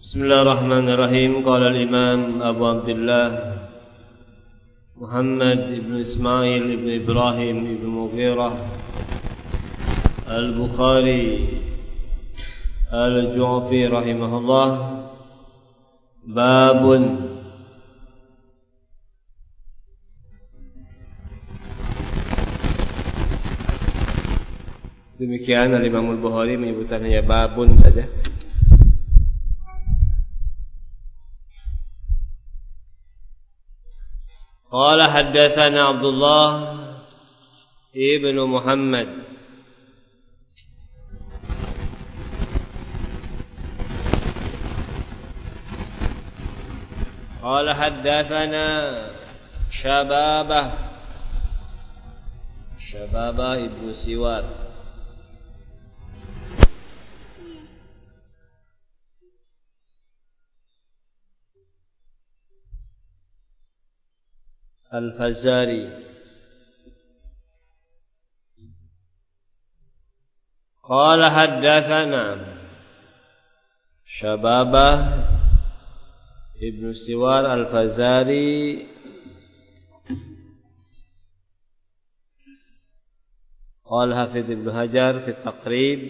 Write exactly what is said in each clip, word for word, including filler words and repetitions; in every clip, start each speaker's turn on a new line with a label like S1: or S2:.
S1: Bismillahirrahmanirrahim. Qala al-Imam Abu Abdullah Muhammad ibn Ismail ibn Ibrahim ibn Mughirah Al-Bukhari Al-Ju'fi rahimahullah. Babun Demikian Al-Imam Al-Bukhari menyebutkan hanya babun saja. Qala haddatsana Abdullah ibn Muhammad Qala haddatsana Syababah Syababah ibn Siwar Al-Fazari Qala haddatsana Syababah Ibn Siwar Al-Fazari Qala Hafidh Ibn Hajar fi Taqrib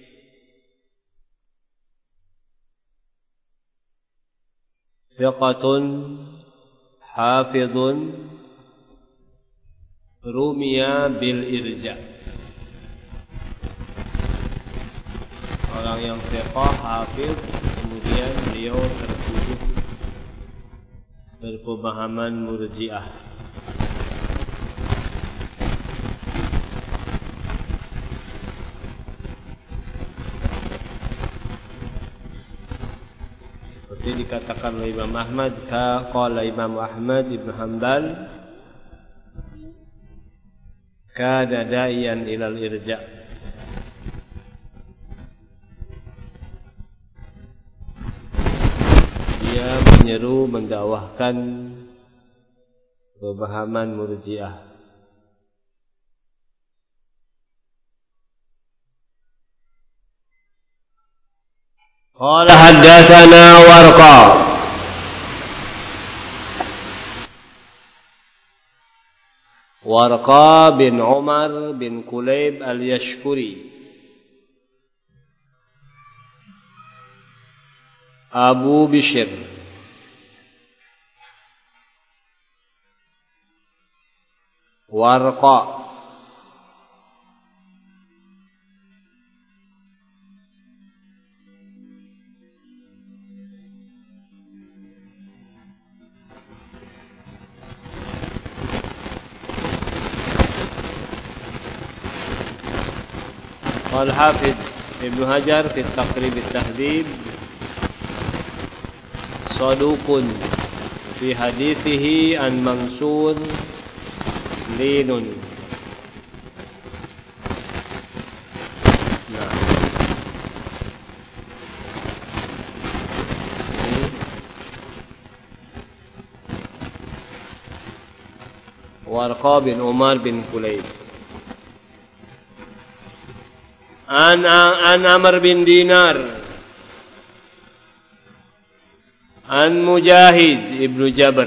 S1: Thiqatun Hafidhun Rumiya bil irja. Orang yang thiqah, hafidh, kemudian beliau tertuduh berpemahaman murji'ah. Seperti dikatakan oleh Imam Ahmad, qala Imam Ahmad ibn Hanbal kana da'iyan ilal irja. Dia menyeru mendakwahkan pemahaman murji'ah. Qala haddatsana Warqa Warqa bin Umar bin Kulayb al-Yashkuri Abu Bishr Warqa Al-Hafidh Ibn Hajar fi Taqrib at-Tahdhib Saduqun fi hadithihi an Mansur linun. Nah. Warqa bin Umar bin Kulayb An An Amr bin Dinar An Mujahid ibnu Jabr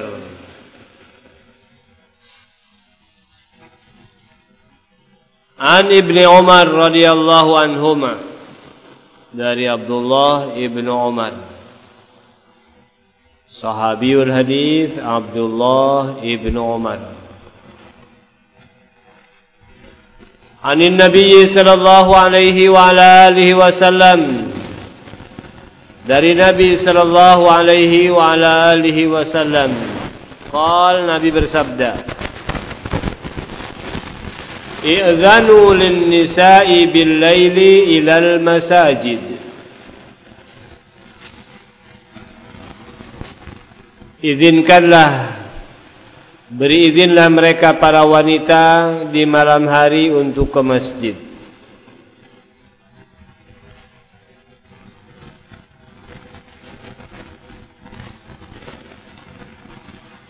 S1: An Ibni Umar radhiyallahu anhuma dari Abdullah ibnu Umar sahabiyul hadis Abdullah ibnu Umar Anin Nabi sallallahu alaihi wa ala alihi wasallam dari Nabi sallallahu alaihi wa ala alihi wasallam qala Nabi bersabda I'zanu lin nisa'i bil laili ilal masajid Izinkanlah Beri izinlah mereka para wanita di malam hari untuk ke masjid.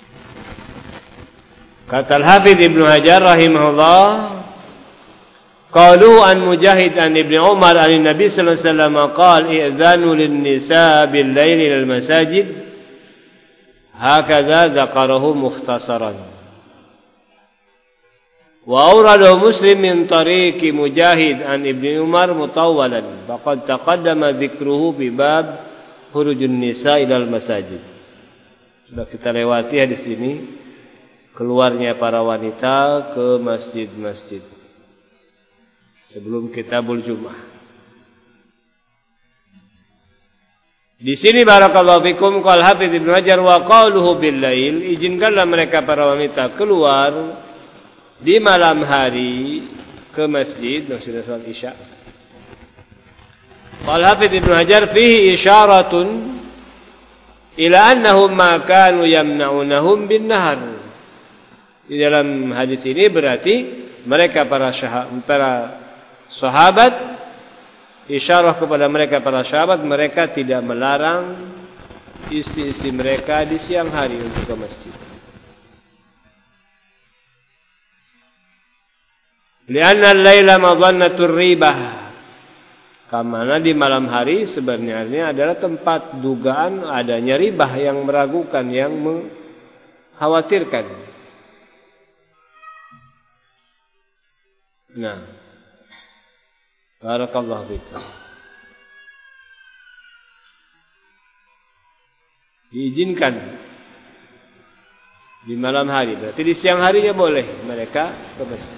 S1: Kata Al-Hafidh Ibn Hajar rahimahullah, Qalu an Mujahid an Ibnu Umar an Nabi sallallahu alaihi wasallam qala i'dzanu lin-nisa bil-lail ila al-masajid. Hakadha dzakarahu mukhtasaran. Wa awradahu Muslim min tariqi Mujahid an Ibnu Umar mutawwalan. Faqad taqaddama dzikruhu bi bab khurujun nisa ila al-masajid. Sudah kita lewati hadis ini, keluarnya para wanita ke masjid-masjid sebelum kitabul Jum'ah. Di sini barakallahu fikum qala Hafidz Ibnu Hajar wa qaluhu bil lail, izinkanlah mereka para wanita keluar di malam hari ke masjid maksudnya salat Isya. Qala Hafidz Ibnu Hajar fihi isyaratun ila annahum ma kanu yamna'unahum bin nahar. Di dalam hadis ini berarti mereka para sahabat, para sahabat isyarah kepada mereka para sahabat, mereka tidak melarang istri-istri mereka di siang hari untuk ke masjid. Lianna al-laila madhannatur ribah. Karena di malam hari sebenarnya adalah tempat dugaan adanya ribah yang meragukan, yang mengkhawatirkan. Nah, barakallahu fikum. Diizinkan di malam hari, berarti di siang harinya boleh mereka ke masjid.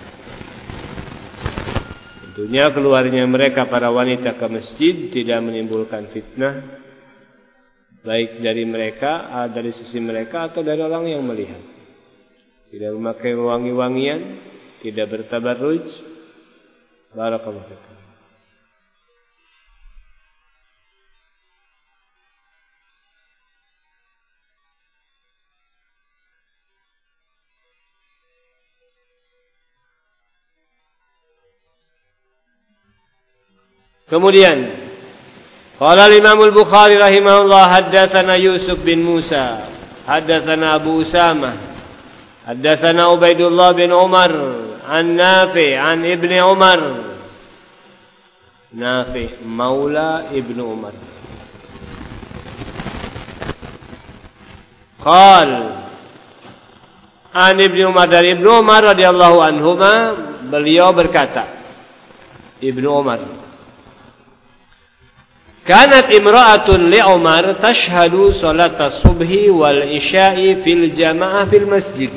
S1: Tentunya keluarnya mereka para wanita ke masjid tidak menimbulkan fitnah, baik dari mereka, dari sisi mereka atau dari orang yang melihat. Tidak memakai wangi-wangian, tidak bertabarruj. Barakallahu fikum. Kemudian qala al-Imam al-Bukhari rahimahullah haddatsana Yusuf bin Musa, haddatsana Abu Usamah, haddatsana Ubaidullah bin Umar an Nafi' an Ibnu Umar. Nafi' maula Ibnu Umar. Qal an Ibnu Umar, dari Ibnu Umar radhiyallahu anhuma, beliau berkata, Ibnu Umar, kanat imra'atun li Umar tashhadu salat as-subhi wal isya'i fil jamaah fil masjid.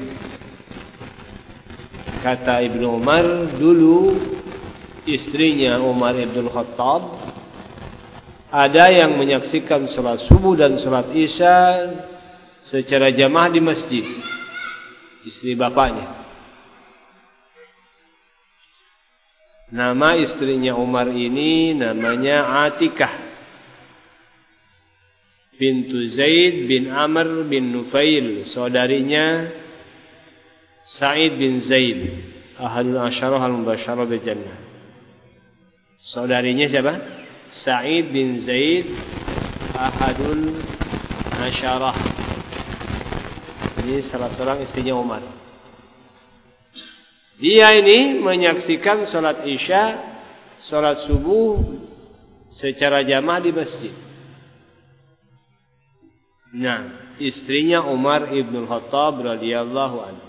S1: Kata Ibnu Umar, dulu istrinya Umar Ibn Khattab ada yang menyaksikan salat subuh dan salat isya secara jamaah di masjid, istri bapaknya. Nama istrinya Umar ini namanya Atikah bintu Zaid bin Amr bin Nufail, saudarinya Sa'id bin Zaid, ahadul asyarah al-mubasysyarah bil jannah. Saudarinya siapa? Sa'id bin Zaid, ahadul asyarah. Ini salah seorang istrinya Umar. Dia ini menyaksikan salat Isya, salat subuh secara jamaah di masjid. Nah, istrinya Umar Ibn Khattab radhiyallahu anhu.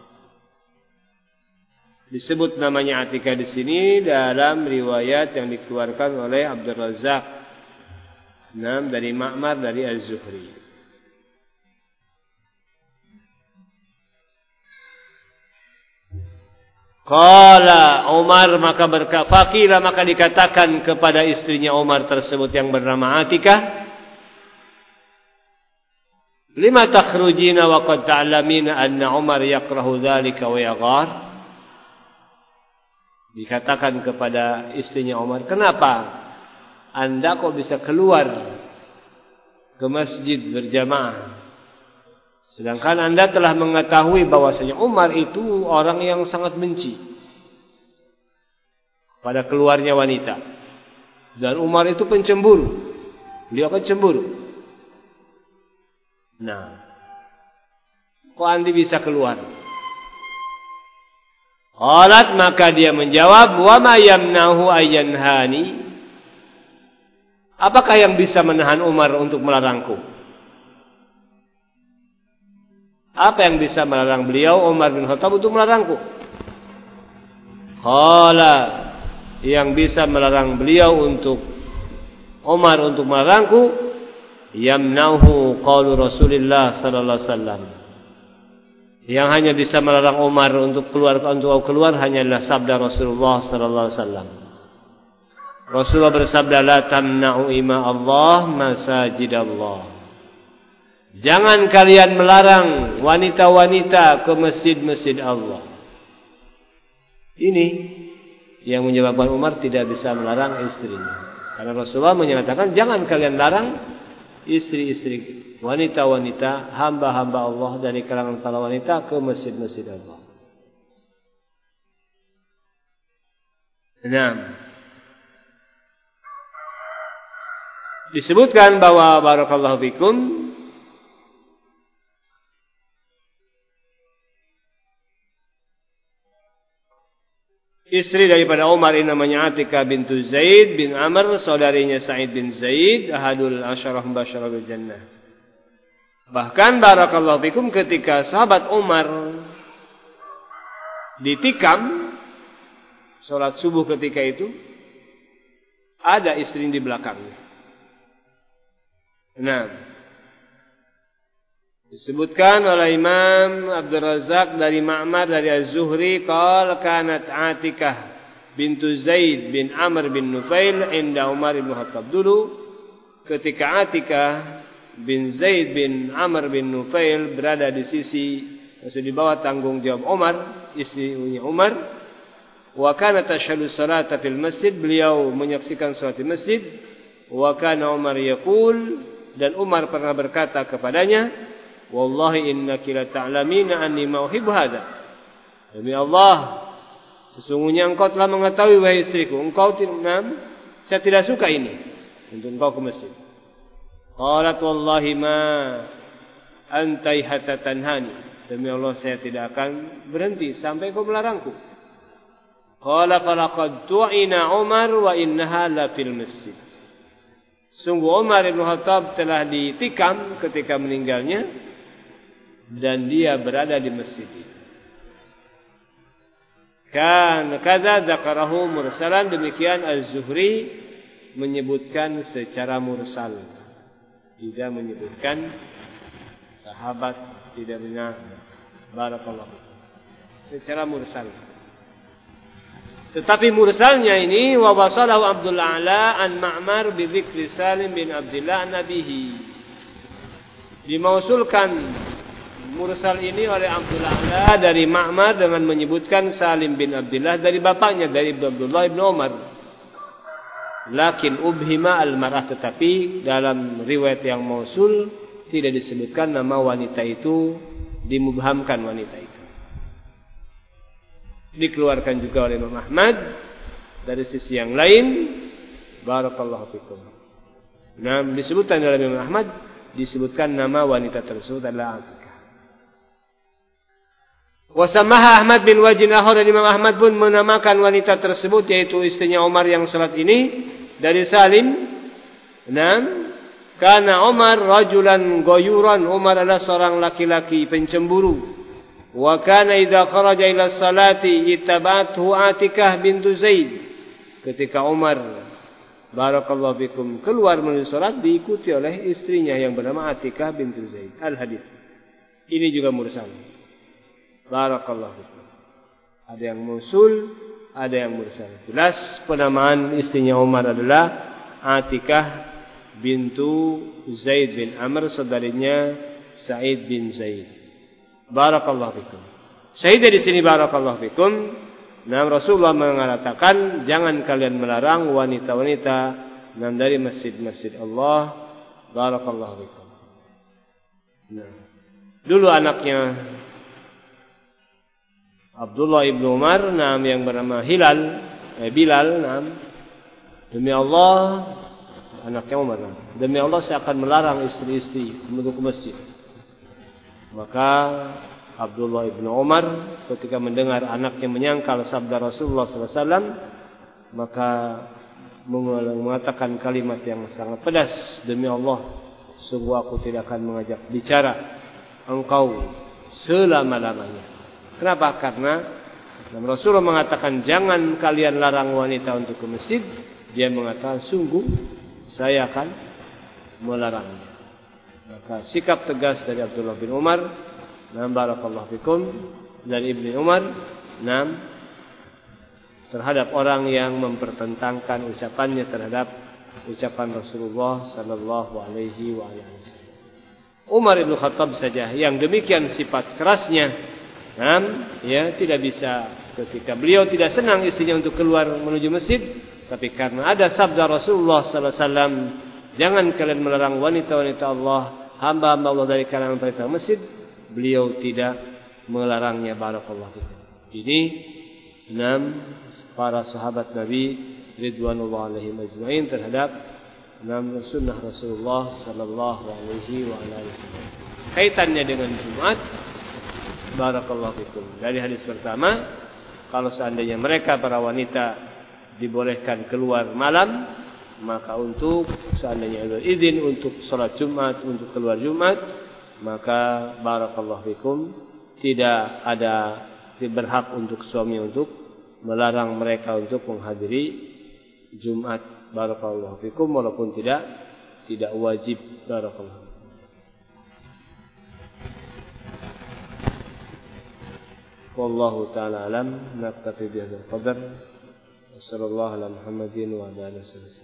S1: Disebut namanya Atikah di sini dalam riwayat yang dikeluarkan oleh Abdul Razzaq. Nam dari Ma'mar dari Az-Zuhri. Qala Umar, maka berkata, faqila, maka dikatakan kepada istrinya Umar tersebut yang bernama Atikah, lima takhrujina wa qad ta'lamina anna Umar yakrahu dzalika wa yaghar. Dikatakan kepada istrinya Umar, kenapa Anda kok bisa keluar ke masjid berjamaah, sedangkan Anda telah mengetahui bahwasanya Umar itu orang yang sangat benci pada keluarnya wanita, dan Umar itu pencemburu, beliau kan cemburu. Nah, kok Anda bisa keluar? Qalat, maka dia menjawab, wa ma yamnahu ayyanhani. Apakah yang bisa menahan Umar untuk melarangku? Apa yang bisa melarang beliau Umar bin Khattab untuk melarangku? Qala, yang bisa melarang beliau untuk Umar untuk melarangku, yamnahu qaulu Rasulillah sallallahu alaihi wasallam. Yang hanya bisa melarang Umar untuk keluar untuk keluar hanyalah sabda Rasulullah sallallahu alaihi wasallam. Rasulullah bersabda, la tamna'u ima Allah masajid Allah. Jangan kalian melarang wanita-wanita ke masjid-masjid Allah. Ini yang menyebabkan Umar tidak bisa melarang istrinya. Karena Rasulullah menyatakan, jangan kalian larang istri-istri, wanita-wanita, hamba-hamba Allah dari kalangan para wanita ke masjid-masjid Allah. Nah, disebutkan bahwa barakallahu fikum, istri daripada Umar ini namanya Atikah bintu Zaid bin Amr, saudarinya Sa'id bin Zaid, ahadul asyarah mubasysyarah bil jannah. Bahkan barakallahu fikum, ketika sahabat Umar ditikam salat subuh ketika itu, ada istri di belakangnya. Nah, disebutkan oleh Imam Abdul Razak dari Ma'mar dari Az-Zuhri, qala kanat Atikah bintu Zaid bin Amr bin Nufail inda Umar bin Khattab. Dulu ketika Atikah bin Zaid bin Amr bin Nufail berada di sisi, maksud di bawah tanggung jawab Umar, istrinya Umar, wa kana tashhadu salata fil masjid, beliau menyaksikan salat di masjid, wa kana Umar yaqul, dan Umar pernah berkata kepadanya, wallahi innaki la ta'lamina anni ma uhibbu hadza. Demi Allah, sesungguhnya engkau telah mengetahui wahai istriku, engkau tidak, saya tidak suka ini untuk engkau ke masjid. Qalat wallahi ma antai hatta tanhani. Demi Allah, saya tidak akan berhenti sampai kau melarangku. Qala falaqad tu'ina Umar wa innaha la fil masjid. Sungguh Umar bin Khattab telah ditikam ketika meninggalnya, dan dia berada di masjid itu. Kan kadza dzakarahu mursalan, demikian Az-Zuhri menyebutkan secara mursal, tidak menyebutkan sahabat, tidak benar. Barakallahu secara mursal. Tetapi mursalnya ini wa wasalahu Abdul A'la an Ma'mar bi dzikri Salim bin Abdullah nabihi. Dimausulkan mursal ini oleh Abdul A'la dari Ma'mar dengan menyebutkan Salim bin Abdullah dari bapaknya, dari Abdullah bin Umar. Lakin ubhima al-mar'ah, tetapi dalam riwayat yang mausul tidak disebutkan nama wanita itu, dimubhamkan wanita itu. Dikeluarkan juga oleh Imam Ahmad dari sisi yang lain. Barakallahu fikum. Nah, disebutkan oleh Imam Ahmad, disebutkan nama wanita tersebut adalah Atikah. Wasamaha Ahmad bin Wajin Ahor, dan Imam Ahmad pun menamakan wanita tersebut, yaitu istrinya Umar yang salat ini, dari Salim. Nah, karena Umar rajulan goyuran, Umar adalah seorang laki-laki pencemburu. Wa kana idza kharaja ila salati ittabathu Atikah bintu Zaid. Ketika Umar barakallahu fikum keluar menuju salat, diikuti oleh istrinya yang bernama Atikah bintu Zaid. Al-hadis ini juga mursal. Barakallahu fikum. Ada yang mausul, ada yang mursal. Jelas penamaan istrinya Umar adalah Atikah bintu Zaid bin Amr, saudarinya Sa'id bin Zaid. Barakallahu fikum. Syahid di sini barakallahu fikum. Nah, Rasulullah mengatakan, jangan kalian melarang wanita-wanita nah, dari masjid-masjid Allah. Barakallahu fikum. Nah, dulu anaknya Abdullah ibnu Umar, nah, yang bernama Hilal, eh, Bilal, nah, demi Allah, anaknya Umar, nah, demi Allah saya akan melarang istri-istri menuju ke masjid. Maka Abdullah ibn Umar ketika mendengar anaknya menyangkal sabda Rasulullah sallallahu alaihi wasallam, maka mengatakan kalimat yang sangat pedas, demi Allah, sungguh aku tidak akan mengajak bicara engkau selama-lamanya. Kenapa? Karena Rasulullah mengatakan jangan kalian larang wanita untuk ke masjid. Dia mengatakan sungguh saya akan melarangnya. Maka sikap tegas dari Abdullah bin Umar, nam barakallahu fikum, dari Ibnu Umar, nam terhadap orang yang mempertentangkan ucapannya terhadap ucapan Rasulullah sallallahu alaihi wasallam. Umar bin Khattab saja yang demikian sifat kerasnya, nam ya tidak bisa ketika beliau tidak senang istrinya untuk keluar menuju masjid, tapi karena ada sabda Rasulullah sallallahu alaihi wasallam, jangan kalian melarang wanita-wanita Allah, hamba-hamba Allah dari kalangan perintah masjid, beliau tidak melarangnya. Barakallahu fikum. Ini enam para sahabat Nabi ridwanullah alaihim ajma'in terhadap enam sunnah Rasulullah sallallahu alaihi wasallam. Kaitannya dengan Jumat, barakallahu fikum. Dari hadis pertama, kalau seandainya mereka para wanita dibolehkan keluar malam, maka untuk seandainya ada izin untuk salat Jumat, untuk keluar Jumat, maka barakallahu fikum tidak ada berhak untuk suami untuk melarang mereka untuk menghadiri Jumat, barakallahu fikum, walaupun tidak tidak wajib. Barakallahu. Wallahu ta'ala alam, naktafi bihadzal qadar. Wassallallahu ala Muhammadin wa ala alihi wasallam.